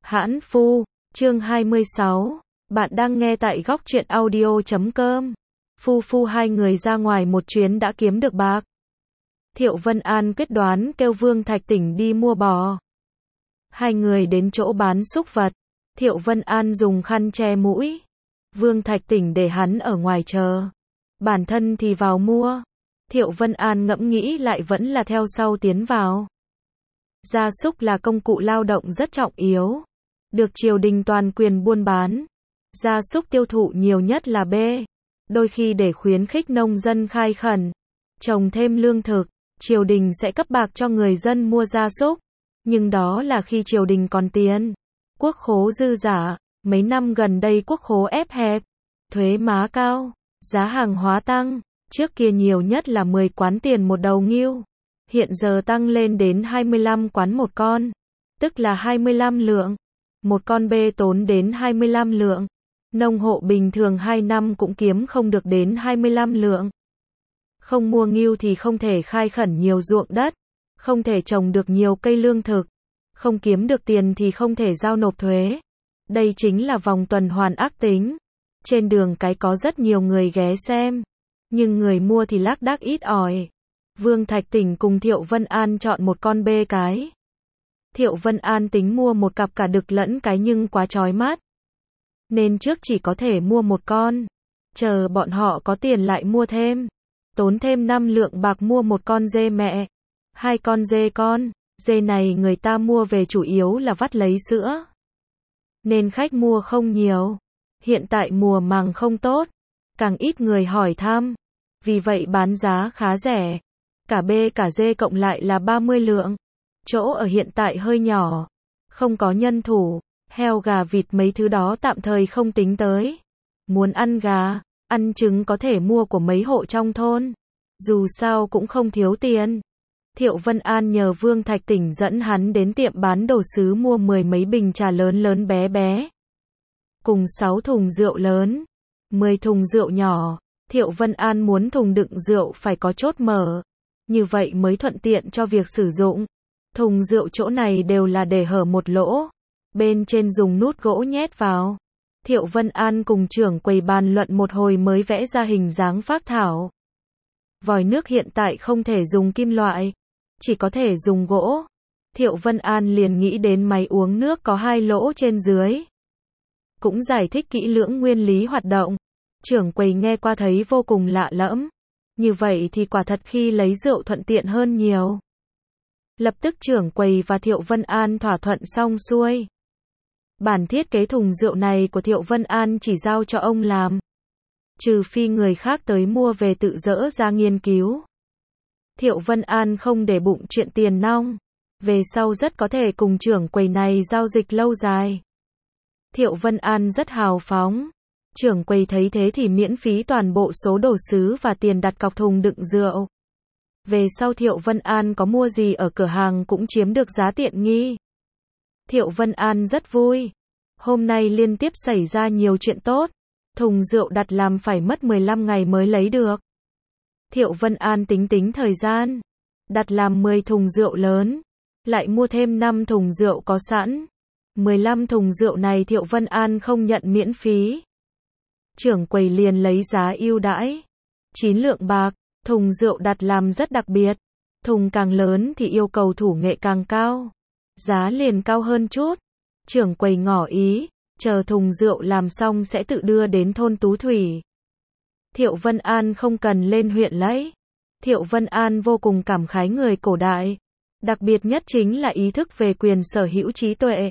Hãn Phu, chương 26. Bạn đang nghe tại góc truyện audio.com. Phu hai người ra ngoài một chuyến đã kiếm được bạc. Thiệu Vân An quyết đoán kêu Vương Thạch Tỉnh đi mua bò. Hai người đến chỗ bán súc vật. Thiệu Vân An dùng khăn che mũi. Vương Thạch Tỉnh để hắn ở ngoài chờ. Bản thân thì vào mua. Thiệu Vân An ngẫm nghĩ lại vẫn là theo sau tiến vào. Gia súc là công cụ lao động rất trọng yếu. Được triều đình toàn quyền buôn bán. Gia súc tiêu thụ nhiều nhất là B. Đôi khi để khuyến khích nông dân khai khẩn, trồng thêm lương thực, triều đình sẽ cấp bạc cho người dân mua gia súc. Nhưng đó là khi triều đình còn tiền. Quốc khố dư giả, mấy năm gần đây quốc khố ép hẹp, thuế má cao, giá hàng hóa tăng, trước kia nhiều nhất là 10 quán tiền một đầu ngưu. Hiện giờ tăng lên đến 25 quán một con, tức là 25 lượng. Một con bê tốn đến 25 lượng. Nông hộ bình thường 2 năm cũng kiếm không được đến 25 lượng. Không mua ngưu thì không thể khai khẩn nhiều ruộng đất, không thể trồng được nhiều cây lương thực, không kiếm được tiền thì không thể giao nộp thuế. Đây chính là vòng tuần hoàn ác tính. Trên đường cái có rất nhiều người ghé xem, nhưng người mua thì lác đác ít ỏi. Vương Thạch Tỉnh cùng Thiệu Vân An chọn một con bê cái. Thiệu Vân An tính mua một cặp cả đực lẫn cái nhưng quá chói mắt, nên trước chỉ có thể mua một con. Chờ bọn họ có tiền lại mua thêm. Tốn thêm 5 lượng bạc mua một con dê mẹ. 2 con dê con. Dê này người ta mua về chủ yếu là vắt lấy sữa, nên khách mua không nhiều. Hiện tại mùa màng không tốt, càng ít người hỏi thăm. Vì vậy bán giá khá rẻ. Cả bê cả dê cộng lại là 30 lượng. Chỗ ở hiện tại hơi nhỏ, không có nhân thủ. Heo gà vịt mấy thứ đó tạm thời không tính tới. Muốn ăn gà, ăn trứng có thể mua của mấy hộ trong thôn. Dù sao cũng không thiếu tiền. Thiệu Vân An nhờ Vương Thạch Tỉnh dẫn hắn đến tiệm bán đồ sứ mua 10 mấy bình trà lớn lớn bé bé, cùng 6 thùng rượu lớn, 10 thùng rượu nhỏ. Thiệu Vân An muốn thùng đựng rượu phải có chốt mở, như vậy mới thuận tiện cho việc sử dụng. Thùng rượu chỗ này đều là để hở một lỗ, bên trên dùng nút gỗ nhét vào. Thiệu Vân An cùng trưởng quầy bàn luận một hồi mới vẽ ra hình dáng phác thảo. Vòi nước hiện tại không thể dùng kim loại, chỉ có thể dùng gỗ. Thiệu Vân An liền nghĩ đến máy uống nước có 2 lỗ trên dưới. Cũng giải thích kỹ lưỡng nguyên lý hoạt động. Trưởng quầy nghe qua thấy vô cùng lạ lẫm. Như vậy thì quả thật khi lấy rượu thuận tiện hơn nhiều. Lập tức trưởng quầy và Thiệu Vân An thỏa thuận xong xuôi. Bản thiết kế thùng rượu này của Thiệu Vân An chỉ giao cho ông làm. Trừ phi người khác tới mua về tự dỡ ra nghiên cứu. Thiệu Vân An không để bụng chuyện tiền nong. Về sau rất có thể cùng trưởng quầy này giao dịch lâu dài. Thiệu Vân An rất hào phóng. Trưởng quầy thấy thế thì miễn phí toàn bộ số đồ sứ và tiền đặt cọc thùng đựng rượu. Về sau Thiệu Vân An có mua gì ở cửa hàng cũng chiếm được giá tiện nghi. Thiệu Vân An rất vui. Hôm nay liên tiếp xảy ra nhiều chuyện tốt. Thùng rượu đặt làm phải mất 15 ngày mới lấy được. Thiệu Vân An tính thời gian. Đặt làm 10 thùng rượu lớn. Lại mua thêm 5 thùng rượu có sẵn. 15 thùng rượu này Thiệu Vân An không nhận miễn phí. Trưởng quầy liền lấy giá ưu đãi. 9 lượng bạc. Thùng rượu đặt làm rất đặc biệt. Thùng càng lớn thì yêu cầu thủ nghệ càng cao. Giá liền cao hơn chút. Trưởng quầy ngỏ ý, chờ thùng rượu làm xong sẽ tự đưa đến thôn Tú Thủy. Thiệu Vân An không cần lên huyện lấy. Thiệu Vân An vô cùng cảm khái người cổ đại. Đặc biệt nhất chính là ý thức về quyền sở hữu trí tuệ.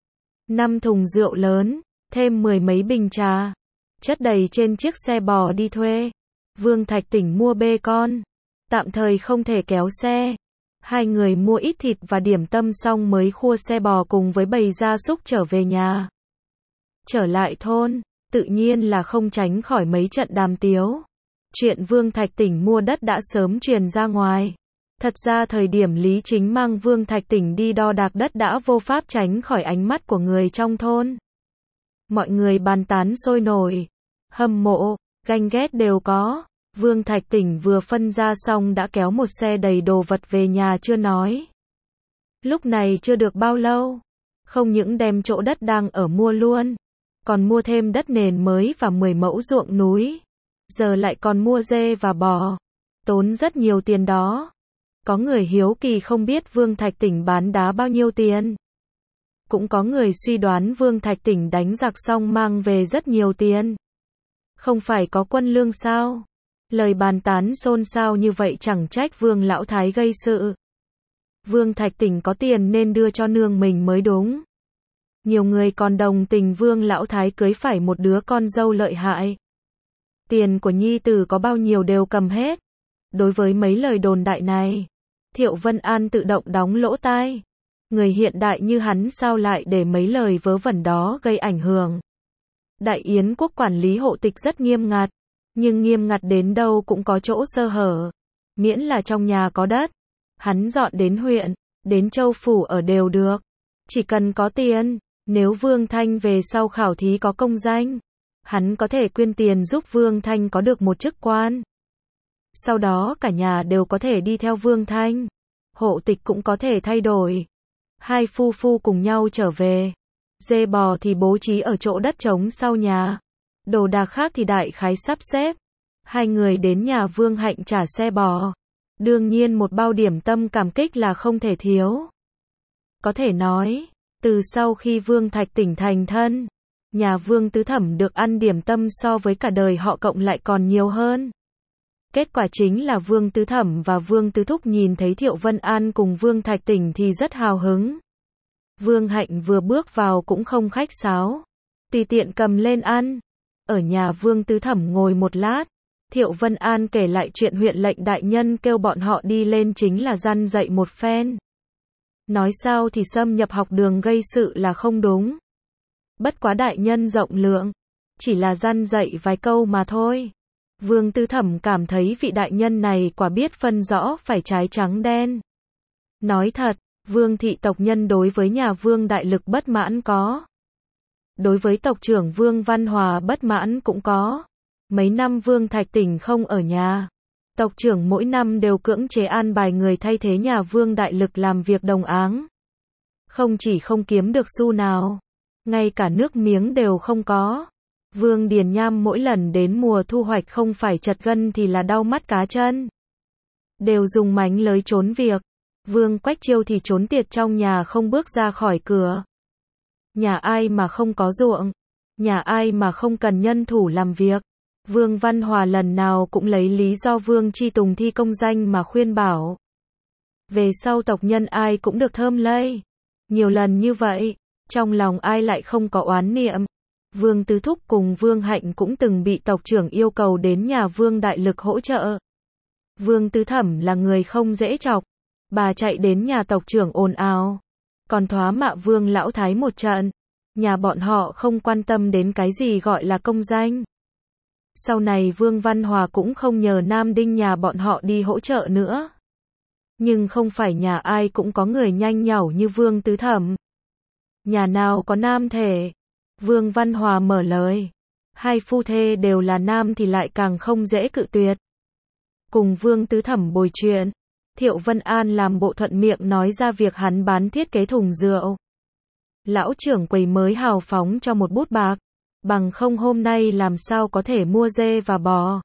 5 thùng rượu lớn, thêm 10 mấy bình trà, chất đầy trên chiếc xe bò đi thuê. Vương Thạch Tỉnh mua bê con, tạm thời không thể kéo xe. Hai người mua ít thịt và điểm tâm xong mới khua xe bò cùng với bầy gia súc trở về nhà. Trở lại thôn, tự nhiên là không tránh khỏi mấy trận đàm tiếu. Chuyện Vương Thạch Tỉnh mua đất đã sớm truyền ra ngoài. Thật ra thời điểm Lý Chính mang Vương Thạch Tỉnh đi đo đạc đất đã vô pháp tránh khỏi ánh mắt của người trong thôn. Mọi người bàn tán sôi nổi, hâm mộ, ganh ghét đều có. Vương Thạch Tỉnh vừa phân ra xong đã kéo một xe đầy đồ vật về nhà chưa nói. Lúc này chưa được bao lâu, Không những đem chỗ đất đang ở mua luôn, còn mua thêm đất nền mới và 10 mẫu ruộng núi. Giờ lại còn mua dê và bò. Tốn rất nhiều tiền đó. Có người hiếu kỳ không biết Vương Thạch Tỉnh bán đá bao nhiêu tiền. Cũng có người suy đoán Vương Thạch Tỉnh đánh giặc xong mang về rất nhiều tiền. Không phải có quân lương sao? Lời bàn tán xôn xao như vậy chẳng trách Vương Lão Thái gây sự. Vương Thạch Tỉnh có tiền nên đưa cho nương mình mới đúng. Nhiều người còn đồng tình Vương Lão Thái cưới phải một đứa con dâu lợi hại. Tiền của nhi tử có bao nhiêu đều cầm hết. Đối với mấy lời đồn đại này, Thiệu Vân An tự động đóng lỗ tai. Người hiện đại như hắn sao lại để mấy lời vớ vẩn đó gây ảnh hưởng. Đại Yến quốc quản lý hộ tịch rất nghiêm ngặt, nhưng nghiêm ngặt đến đâu cũng có chỗ sơ hở. Miễn là trong nhà có đất, hắn dọn đến huyện, đến châu phủ ở đều được. Chỉ cần có tiền, nếu Vương Thanh về sau khảo thí có công danh, hắn có thể quyên tiền giúp Vương Thanh có được một chức quan. Sau đó cả nhà đều có thể đi theo Vương Thanh. Hộ tịch cũng có thể thay đổi. Hai phu phu cùng nhau trở về. Dê bò thì bố trí ở chỗ đất trống sau nhà. Đồ đạc khác thì đại khái sắp xếp. Hai người đến nhà Vương Hạnh trả xe bò. Đương nhiên một bao điểm tâm cảm kích là không thể thiếu. Có thể nói, từ sau khi Vương Thạch Tỉnh thành thân, nhà Vương Tứ Thẩm được ăn điểm tâm so với cả đời họ cộng lại còn nhiều hơn. Kết quả chính là Vương Tứ Thẩm và Vương Tứ Thúc nhìn thấy Thiệu Vân An cùng Vương Thạch Tỉnh thì rất hào hứng. Vương Hạnh vừa bước vào cũng không khách sáo, tùy tiện cầm lên ăn. Ở nhà Vương Tứ Thẩm ngồi một lát, Thiệu Vân An kể lại chuyện huyện lệnh đại nhân kêu bọn họ đi lên chính là răn dạy một phen. Nói sao thì xâm nhập học đường gây sự là không đúng. Bất quá đại nhân rộng lượng, chỉ là răn dạy vài câu mà thôi. Vương Tứ Thẩm cảm thấy vị đại nhân này quả biết phân rõ phải trái trắng đen. Nói thật, Vương thị tộc nhân đối với nhà Vương Đại Lực bất mãn có. Đối với tộc trưởng Vương Văn Hòa bất mãn cũng có. Mấy năm Vương Thạch Tỉnh không ở nhà, tộc trưởng mỗi năm đều cưỡng chế an bài người thay thế nhà Vương Đại Lực làm việc đồng áng. Không chỉ không kiếm được xu nào, ngay cả nước miếng đều không có. Vương Điền Nham mỗi lần đến mùa thu hoạch không phải chật gân thì là đau mắt cá chân. Đều dùng mánh lới trốn việc. Vương Quách Chiêu thì trốn tiệt trong nhà không bước ra khỏi cửa. Nhà ai mà không có ruộng, nhà ai mà không cần nhân thủ làm việc. Vương Văn Hòa lần nào cũng lấy lý do Vương Chi Tùng thi công danh mà khuyên bảo. Về sau tộc nhân ai cũng được thơm lây. Nhiều lần như vậy, trong lòng ai lại không có oán niệm. Vương Tứ Thúc cùng Vương Hạnh cũng từng bị tộc trưởng yêu cầu đến nhà Vương Đại Lực hỗ trợ. Vương Tứ Thẩm là người không dễ chọc. Bà chạy đến nhà tộc trưởng ồn ào. Còn thoá mạ Vương Lão Thái một trận. Nhà bọn họ không quan tâm đến cái gì gọi là công danh. Sau này Vương Văn Hòa cũng không nhờ Nam Đinh nhà bọn họ đi hỗ trợ nữa. Nhưng không phải nhà ai cũng có người nhanh nhảu như Vương Tứ Thẩm. Nhà nào có nam thể. Vương Văn Hòa mở lời. Hai phu thê đều là nam thì lại càng không dễ cự tuyệt. Cùng Vương Tứ Thẩm bồi chuyện, Thiệu Vân An làm bộ thuận miệng nói ra việc hắn bán thiết kế thùng rượu. Lão trưởng quầy mới hào phóng cho một bút bạc. Bằng không hôm nay làm sao có thể mua dê và bò.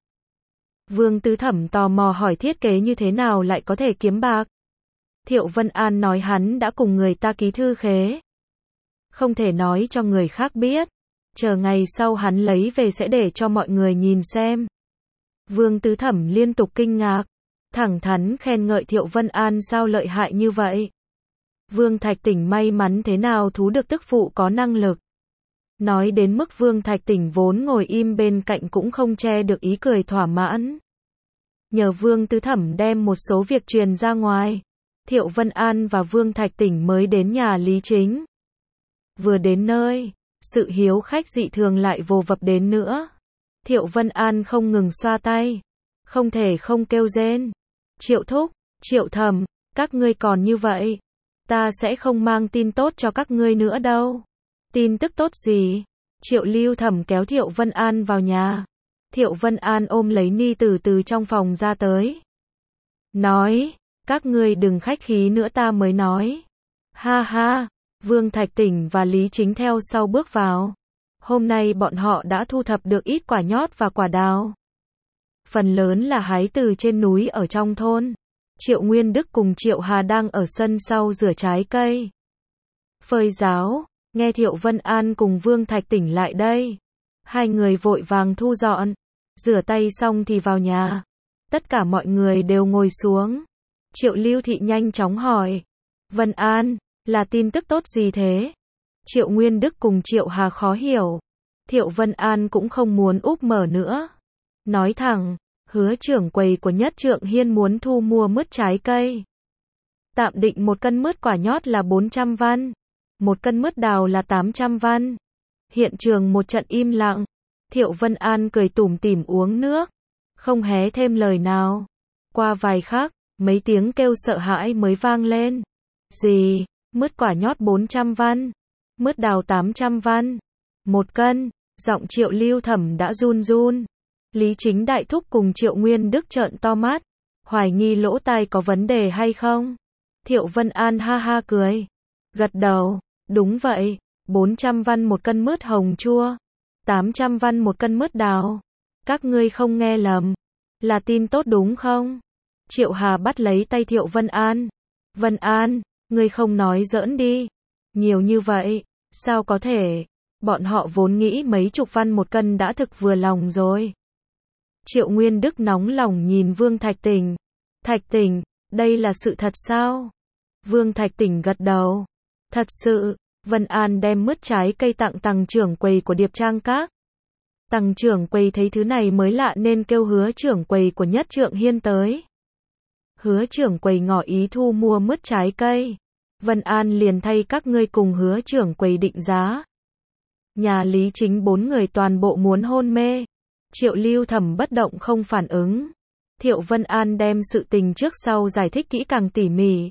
Vương Tứ Thẩm tò mò hỏi thiết kế như thế nào lại có thể kiếm bạc. Thiệu Vân An nói hắn đã cùng người ta ký thư khế. Không thể nói cho người khác biết. Chờ ngày sau hắn lấy về sẽ để cho mọi người nhìn xem. Vương Tứ Thẩm liên tục kinh ngạc. Thẳng thắn khen ngợi Thiệu Vân An sao lợi hại như vậy. Vương Thạch Tỉnh may mắn thế nào thú được tức phụ có năng lực. Nói đến mức Vương Thạch Tỉnh vốn ngồi im bên cạnh cũng không che được ý cười thỏa mãn. Nhờ Vương Tứ Thẩm đem một số việc truyền ra ngoài, Thiệu Vân An và Vương Thạch Tỉnh mới đến nhà Lý Chính. Vừa đến nơi, sự hiếu khách dị thường lại vồ vập đến nữa. Thiệu Vân An không ngừng xoa tay, không thể không kêu rên. Triệu Thúc, Triệu Thẩm, các ngươi còn như vậy, ta sẽ không mang tin tốt cho các ngươi nữa đâu. Tin tức tốt gì? Triệu Lưu Thẩm kéo Thiệu Vân An vào nhà. Thiệu Vân An ôm lấy ni tử từ trong phòng ra tới. Nói, các ngươi đừng khách khí nữa ta mới nói. Ha ha, Vương Thạch Tỉnh và Lý Chính theo sau bước vào. Hôm nay bọn họ đã thu thập được ít quả nhót và quả đào. Phần lớn là hái từ trên núi ở trong thôn. Triệu Nguyên Đức cùng Triệu Hà đang ở sân sau rửa trái cây. Phơi ráo, nghe Thiệu Vân An cùng Vương Thạch Tỉnh lại đây. Hai người vội vàng thu dọn. Rửa tay xong thì vào nhà. Tất cả mọi người đều ngồi xuống. Triệu Lưu Thị nhanh chóng hỏi. Vân An, là tin tức tốt gì thế? Triệu Nguyên Đức cùng Triệu Hà khó hiểu. Thiệu Vân An cũng không muốn úp mở nữa. Nói thẳng, Hứa trưởng quầy của Nhất Trượng Hiên muốn thu mua mứt trái cây. Tạm định một cân mứt quả nhót là 400 văn. Một cân mứt đào là 800 văn. Hiện trường một trận im lặng. Thiệu Vân An cười tủm tỉm uống nước. Không hé thêm lời nào. Qua vài khắc, mấy tiếng kêu sợ hãi mới vang lên. Gì? Mứt quả nhót 400 văn. Mứt đào 800 văn. Một cân. Giọng Triệu Lưu Thẩm đã run run. Lý Chính đại thúc cùng Triệu Nguyên Đức trợn to mắt. Hoài nghi lỗ tai có vấn đề hay không? Thiệu Vân An ha ha cười. Gật đầu. Đúng vậy. 400 văn một cân mứt hồng chua. 800 văn một cân mứt đào. Các ngươi không nghe lầm. Là tin tốt đúng không? Triệu Hà bắt lấy tay Thiệu Vân An. Vân An, ngươi không nói giỡn đi. Nhiều như vậy, sao có thể? Bọn họ vốn nghĩ mấy chục văn một cân đã thực vừa lòng rồi. Triệu Nguyên Đức nóng lòng nhìn Vương Thạch Tỉnh. Thạch Tỉnh, đây là sự thật sao? Vương Thạch Tỉnh gật đầu. Thật sự. Vân An đem mứt trái cây tặng Tằng trưởng quầy của Điệp Trang Các. Tằng trưởng quầy thấy thứ này mới lạ nên kêu Hứa trưởng quầy của Nhất Trượng Hiên tới. Hứa trưởng quầy ngỏ ý thu mua mứt trái cây. Vân An liền thay các ngươi cùng Hứa trưởng quầy định giá. Nhà Lý Chính 4 người toàn bộ muốn hôn mê. Triệu Lưu Thẩm bất động không phản ứng. Thiệu Vân An đem sự tình trước sau giải thích kỹ càng tỉ mỉ.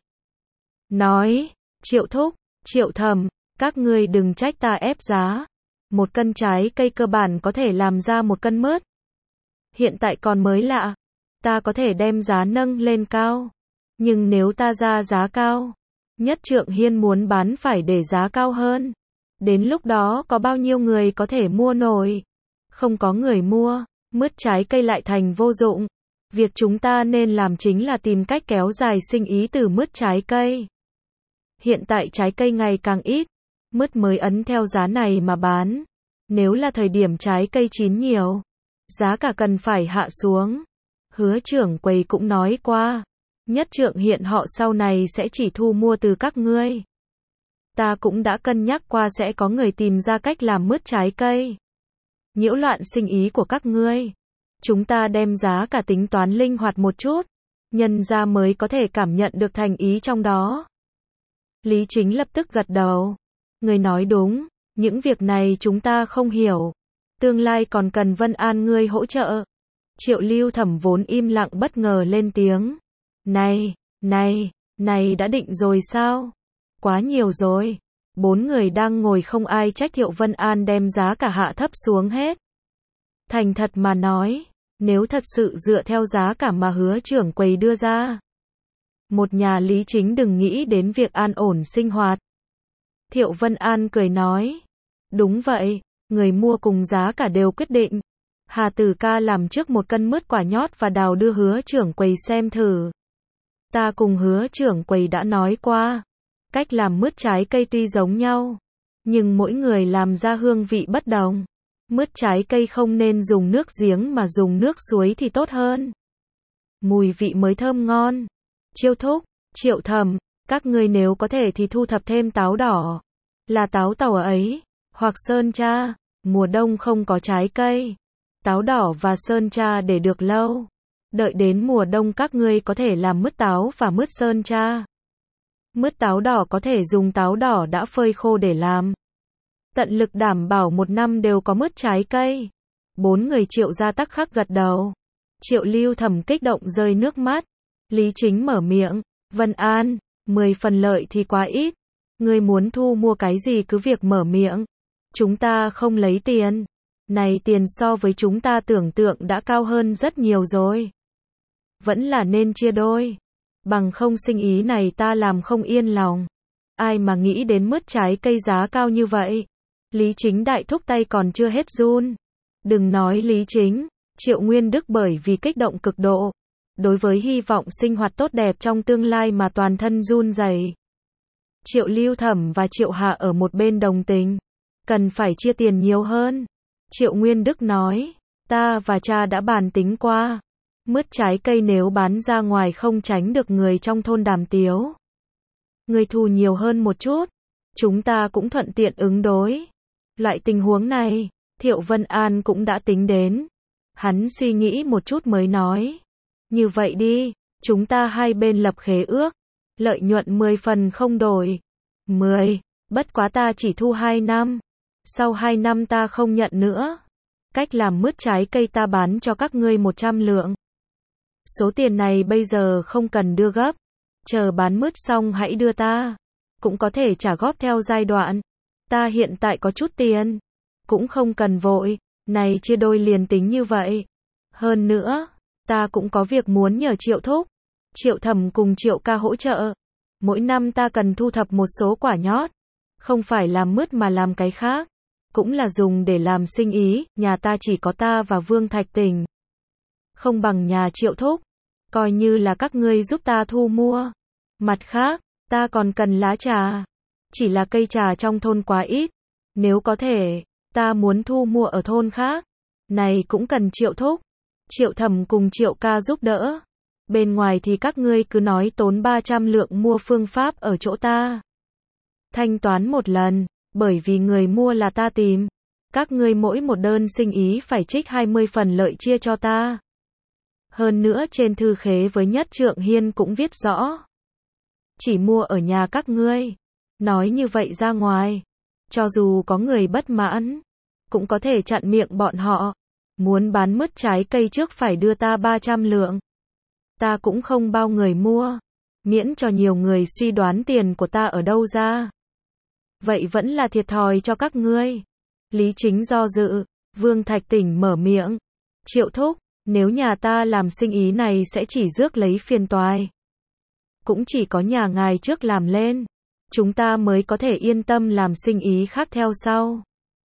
Nói, Triệu Thúc, Triệu Thẩm, các ngươi đừng trách ta ép giá. Một cân trái cây cơ bản có thể làm ra một cân mứt. Hiện tại còn mới lạ. Ta có thể đem giá nâng lên cao. Nhưng nếu ta ra giá cao, Nhất Trượng Hiên muốn bán phải để giá cao hơn. Đến lúc đó có bao nhiêu người có thể mua nổi? Không có người mua, mứt trái cây lại thành vô dụng. Việc chúng ta nên làm chính là tìm cách kéo dài sinh ý từ mứt trái cây. Hiện tại trái cây ngày càng ít, mứt mới ấn theo giá này mà bán. Nếu là thời điểm trái cây chín nhiều, giá cả cần phải hạ xuống. Hứa trưởng quầy cũng nói qua, Nhất Trượng Hiên họ sau này sẽ chỉ thu mua từ các ngươi. Ta cũng đã cân nhắc qua sẽ có người tìm ra cách làm mứt trái cây. Nhiễu loạn sinh ý của các ngươi. Chúng ta đem giá cả tính toán linh hoạt một chút, nhân ra mới có thể cảm nhận được thành ý trong đó. Lý Chính lập tức gật đầu. Người nói đúng, những việc này chúng ta không hiểu. Tương lai còn cần Vân An ngươi hỗ trợ. Triệu Lưu Thẩm vốn im lặng bất ngờ lên tiếng. Này đã định rồi sao? Quá nhiều rồi. 4 người đang ngồi không ai trách Thiệu Vân An đem giá cả hạ thấp xuống hết. Thành thật mà nói, nếu thật sự dựa theo giá cả mà Hứa trưởng quầy đưa ra, một nhà Lý Chính đừng nghĩ đến việc an ổn sinh hoạt. Thiệu Vân An cười nói, đúng vậy, người mua cùng giá cả đều quyết định. Hà Tử ca làm trước một cân mứt quả nhót và đào đưa Hứa trưởng quầy xem thử. Ta cùng Hứa trưởng quầy đã nói qua, cách làm mứt trái cây tuy giống nhau, nhưng mỗi người làm ra hương vị bất đồng. Mứt trái cây không nên dùng nước giếng mà dùng nước suối thì tốt hơn. Mùi vị mới thơm ngon. Triệu Thúc, Triệu Thẩm, các ngươi nếu có thể thì thu thập thêm táo đỏ. Là táo tàu ấy, hoặc sơn tra. Mùa đông không có trái cây. Táo đỏ và sơn tra để được lâu. Đợi đến mùa đông các ngươi có thể làm mứt táo và mứt sơn tra. Mứt táo đỏ có thể dùng táo đỏ đã phơi khô để làm. Tận lực đảm bảo một năm đều có mứt trái cây. 4 người Triệu gia tắc khắc gật đầu. Triệu Lưu Thẩm kích động rơi nước mắt. Lý Chính mở miệng. Vân An, 10 phần lợi thì quá ít. Ngươi muốn thu mua cái gì cứ việc mở miệng. Chúng ta không lấy tiền. Này tiền so với chúng ta tưởng tượng đã cao hơn rất nhiều rồi. Vẫn là nên chia đôi. Bằng không sinh ý này ta làm không yên lòng. Ai mà nghĩ đến mứt trái cây giá cao như vậy. Lý Chính đại thúc tay còn chưa hết run. Đừng nói Lý Chính, Triệu Nguyên Đức bởi vì kích động cực độ. Đối với hy vọng sinh hoạt tốt đẹp trong tương lai mà toàn thân run rẩy. Triệu Lưu Thẩm và Triệu Hà ở một bên đồng tình. Cần phải chia tiền nhiều hơn. Triệu Nguyên Đức nói, ta và cha đã bàn tính qua. Mứt trái cây nếu bán ra ngoài không tránh được người trong thôn đàm tiếu. Người thu nhiều hơn một chút. Chúng ta cũng thuận tiện ứng đối. Loại tình huống này, Thiệu Vân An cũng đã tính đến. Hắn suy nghĩ một chút mới nói. Như vậy đi, chúng ta hai bên lập khế ước. Lợi nhuận 10 phần không đổi. 10, bất quá ta chỉ thu 2 năm. Sau 2 năm ta không nhận nữa. Cách làm mứt trái cây ta bán cho các ngươi 100 lượng. Số tiền này bây giờ không cần đưa gấp. Chờ bán mứt xong hãy đưa ta. Cũng có thể trả góp theo giai đoạn. Ta hiện tại có chút tiền. Cũng không cần vội. Này chia đôi liền tính như vậy. Hơn nữa, ta cũng có việc muốn nhờ Triệu thúc, Triệu Thẩm cùng Triệu ca hỗ trợ. Mỗi năm ta cần thu thập một số quả nhót. Không phải làm mứt mà làm cái khác. Cũng là dùng để làm sinh ý. Nhà ta chỉ có ta và Vương Thạch Tỉnh. Không bằng nhà Triệu thúc. Coi như là các ngươi giúp ta thu mua. Mặt khác, ta còn cần lá trà. Chỉ là cây trà trong thôn quá ít. Nếu có thể, ta muốn thu mua ở thôn khác. Này cũng cần Triệu thúc, Triệu Thẩm cùng Triệu ca giúp đỡ. Bên ngoài thì các ngươi cứ nói tốn 300 lượng mua phương pháp ở chỗ ta. Thanh toán một lần, bởi vì người mua là ta tìm. Các ngươi mỗi một đơn sinh ý phải trích 20 phần lợi chia cho ta. Hơn nữa trên thư khế với Nhất Trượng Hiên cũng viết rõ. Chỉ mua ở nhà các ngươi. Nói như vậy ra ngoài. Cho dù có người bất mãn, cũng có thể chặn miệng bọn họ. Muốn bán mứt trái cây trước phải đưa ta 300 lượng. Ta cũng không bao người mua. Miễn cho nhiều người suy đoán tiền của ta ở đâu ra. Vậy vẫn là thiệt thòi cho các ngươi. Lý Chính do dự. Vương Thạch Tỉnh mở miệng. Triệu thúc, nếu nhà ta làm sinh ý này sẽ chỉ rước lấy phiền toái. Cũng chỉ có nhà ngài trước làm lên. Chúng ta mới có thể yên tâm làm sinh ý khác theo sau.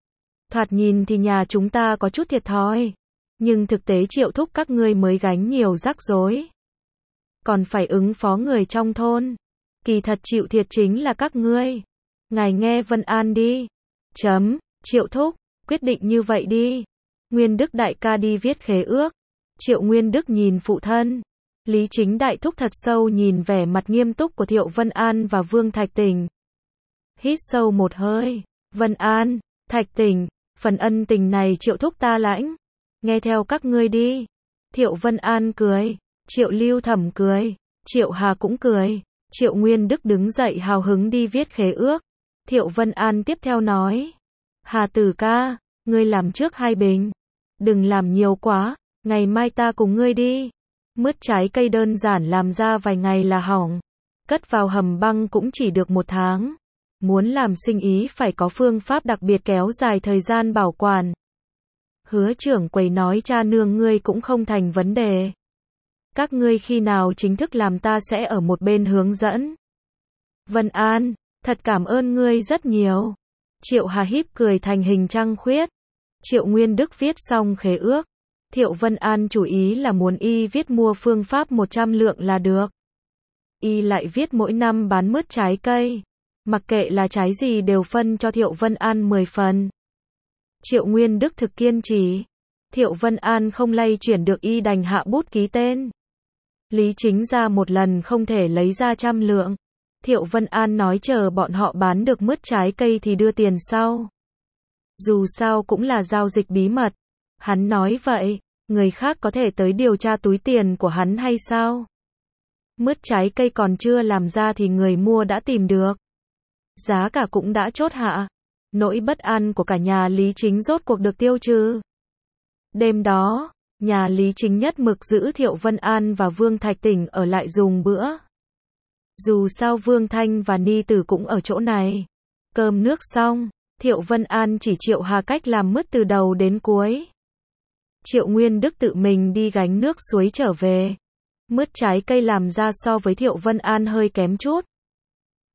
Thoạt nhìn thì nhà chúng ta có chút thiệt thòi. Nhưng thực tế Triệu thúc các ngươi mới gánh nhiều rắc rối. Còn phải ứng phó người trong thôn. Kỳ thật chịu thiệt chính là các ngươi. Ngài nghe Vân An đi. Triệu thúc, quyết định như vậy đi. Nguyên Đức đại ca đi viết khế ước. Triệu Nguyên Đức nhìn phụ thân. Lý Chính đại thúc thật sâu nhìn vẻ mặt nghiêm túc của Thiệu Vân An và Vương Thạch Tỉnh. Hít sâu một hơi. Vân An, Thạch Tỉnh, phần ân tình này Triệu thúc ta lãnh. Nghe theo các ngươi đi. Thiệu Vân An cười. Triệu Lưu Thẩm cười. Triệu Hà cũng cười. Triệu Nguyên Đức đứng dậy hào hứng đi viết khế ước. Thiệu Vân An tiếp theo nói. Hà Tử ca, ngươi làm trước 2 bình. Đừng làm nhiều quá, ngày mai ta cùng ngươi đi. Mứt trái cây đơn giản làm ra vài ngày là hỏng. Cất vào hầm băng cũng chỉ được 1 tháng. Muốn làm sinh ý phải có phương pháp đặc biệt kéo dài thời gian bảo quản. Hứa trưởng quầy nói cha nương ngươi cũng không thành vấn đề. Các ngươi khi nào chính thức làm ta sẽ ở một bên hướng dẫn. Vân An, thật cảm ơn ngươi rất nhiều. Triệu Hà híp cười thành hình trăng khuyết. Triệu Nguyên Đức viết xong khế ước. Thiệu Vân An chủ ý là muốn y viết mua phương pháp 100 lượng là được. Y lại viết mỗi năm bán mứt trái cây. Mặc kệ là trái gì đều phân cho Thiệu Vân An 10 phần. Triệu Nguyên Đức thực kiên trì. Thiệu Vân An không lay chuyển được y đành hạ bút ký tên. Lý Chính ra một lần không thể lấy ra 100 lượng. Thiệu Vân An nói chờ bọn họ bán được mứt trái cây thì đưa tiền sau. Dù sao cũng là giao dịch bí mật. Hắn nói vậy, người khác có thể tới điều tra túi tiền của hắn hay sao? Mứt trái cây còn chưa làm ra thì người mua đã tìm được. Giá cả cũng đã chốt hạ. Nỗi bất an của cả nhà Lý Chính rốt cuộc được tiêu trừ. Đêm đó, nhà Lý Chính nhất mực giữ Thiệu Vân An và Vương Thạch Tỉnh ở lại dùng bữa. Dù sao Vương Thanh và Ni Tử cũng ở chỗ này. Cơm nước xong, Thiệu Vân An chỉ Triệu Hà cách làm mứt từ đầu đến cuối. Triệu Nguyên Đức tự mình đi gánh nước suối trở về. Mứt trái cây làm ra so với Thiệu Vân An hơi kém chút.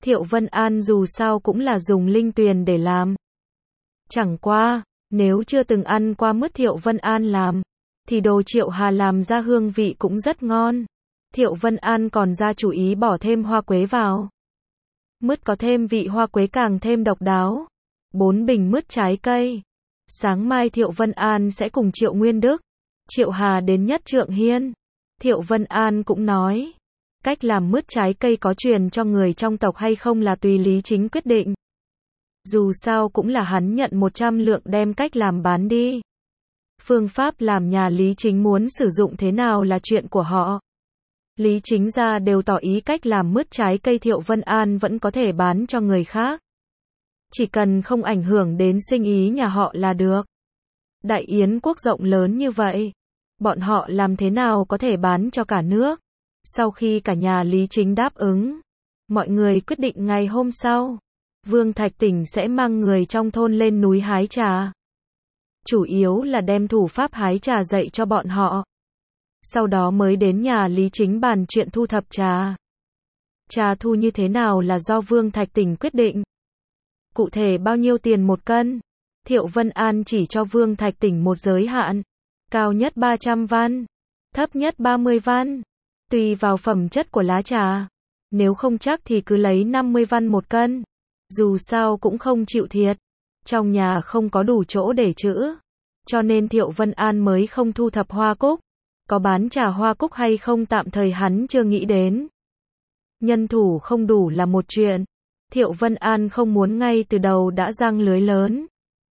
Thiệu Vân An dù sao cũng là dùng linh tuyền để làm. Chẳng qua, nếu chưa từng ăn qua mứt Thiệu Vân An làm, thì đồ Triệu Hà làm ra hương vị cũng rất ngon. Thiệu Vân An còn ra chủ ý bỏ thêm hoa quế vào. Mứt có thêm vị hoa quế càng thêm độc đáo. 4 bình mứt trái cây. Sáng mai Thiệu Vân An sẽ cùng Triệu Nguyên Đức, Triệu Hà đến Nhất Trượng Hiên. Thiệu Vân An cũng nói, cách làm mứt trái cây có truyền cho người trong tộc hay không là tùy Lý Chính quyết định. Dù sao cũng là hắn nhận 100 lượng đem cách làm bán đi. Phương pháp làm nhà Lý Chính muốn sử dụng thế nào là chuyện của họ. Lý Chính gia đều tỏ ý cách làm mứt trái cây Thiệu Vân An vẫn có thể bán cho người khác. Chỉ cần không ảnh hưởng đến sinh ý nhà họ là được. Đại Yến quốc rộng lớn như vậy, bọn họ làm thế nào có thể bán cho cả nước. Sau khi cả nhà Lý Chính đáp ứng, mọi người quyết định ngày hôm sau, Vương Thạch Tỉnh sẽ mang người trong thôn lên núi hái trà. Chủ yếu là đem thủ pháp hái trà dạy cho bọn họ. Sau đó mới đến nhà Lý Chính bàn chuyện thu thập trà. Trà thu như thế nào là do Vương Thạch Tỉnh quyết định. Cụ thể bao nhiêu tiền một cân, Thiệu Vân An chỉ cho Vương Thạch Tỉnh một giới hạn. Cao nhất 300 văn, thấp nhất 30 văn. Tùy vào phẩm chất của lá trà. Nếu không chắc thì cứ lấy 50 văn một cân. Dù sao cũng không chịu thiệt. Trong nhà không có đủ chỗ để trữ. Cho nên Thiệu Vân An mới không thu thập hoa cúc. Có bán trà hoa cúc hay không tạm thời hắn chưa nghĩ đến. Nhân thủ không đủ là một chuyện. Thiệu Vân An không muốn ngay từ đầu đã giăng lưới lớn.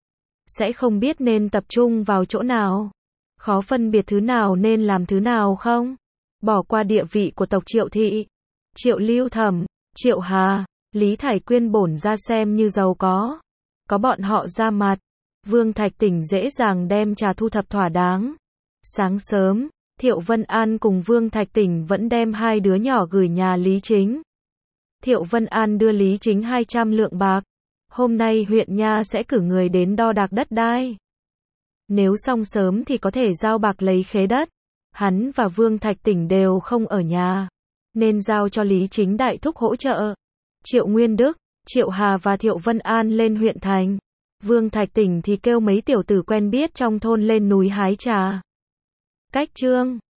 Sẽ không biết nên tập trung vào chỗ nào. Khó phân biệt thứ nào nên làm thứ nào không. Bỏ qua địa vị của tộc Triệu Thị, Triệu Lưu Thẩm, Triệu Hà, Lý Thải Quyên bổn ra xem như giàu có. Có bọn họ ra mặt, Vương Thạch Tỉnh dễ dàng đem trà thu thập thỏa đáng. Sáng sớm, Thiệu Vân An cùng Vương Thạch Tỉnh vẫn đem hai đứa nhỏ gửi nhà Lý Chính. Thiệu Vân An đưa Lý Chính 200 lượng bạc. Hôm nay huyện nha sẽ cử người đến đo đạc đất đai. Nếu xong sớm thì có thể giao bạc lấy khế đất. Hắn và Vương Thạch Tỉnh đều không ở nhà, nên giao cho Lý Chính đại thúc hỗ trợ. Triệu Nguyên Đức, Triệu Hà và Thiệu Vân An lên huyện thành. Vương Thạch Tỉnh thì kêu mấy tiểu tử quen biết trong thôn lên núi hái trà. Cách chương